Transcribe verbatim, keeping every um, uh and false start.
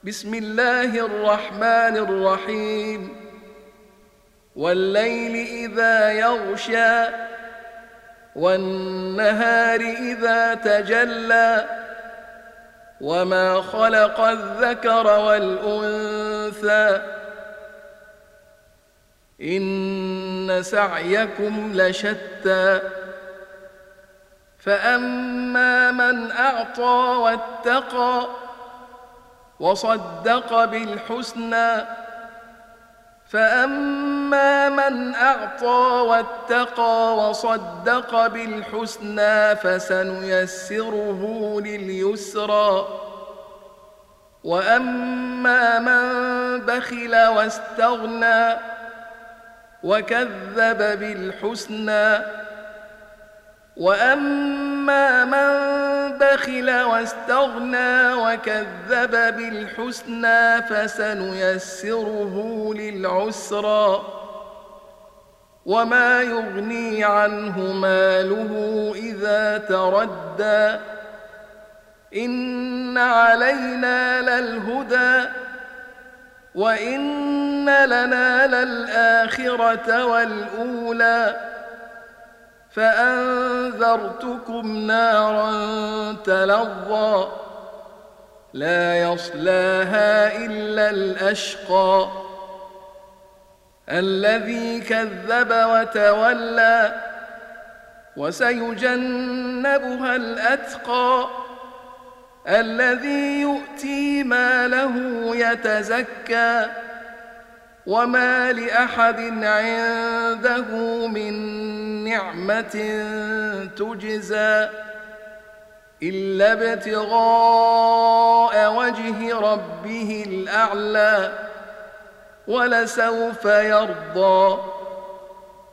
بسم الله الرحمن الرحيم والليل إذا يغشى والنهار إذا تجلى وما خلق الذكر والأنثى إن سعيكم لشتى فأما من أعطى واتقى وصدق بالحسنى فأما من أعطى واتقى وصدق بالحسنى فسنيسره لليسرى وأما من بخل واستغنى وكذب بالحسنى وأما من بخل واستغنى وكذب بالحسنى فسنيسره للعسرى وما يغني عنه ماله إذا تردى إن علينا للهدى وإن لنا للآخرة والأولى فأنذرتكم نارا تلظى لا يصلاها إلا الأشقى الذي كذب وتولى وسيجنبها الأتقى الذي يؤتي ماله يتزكى وما لأحد عنده من نعمة تجزى إلا ابتغاء وجه ربه الأعلى ولسوف يرضى.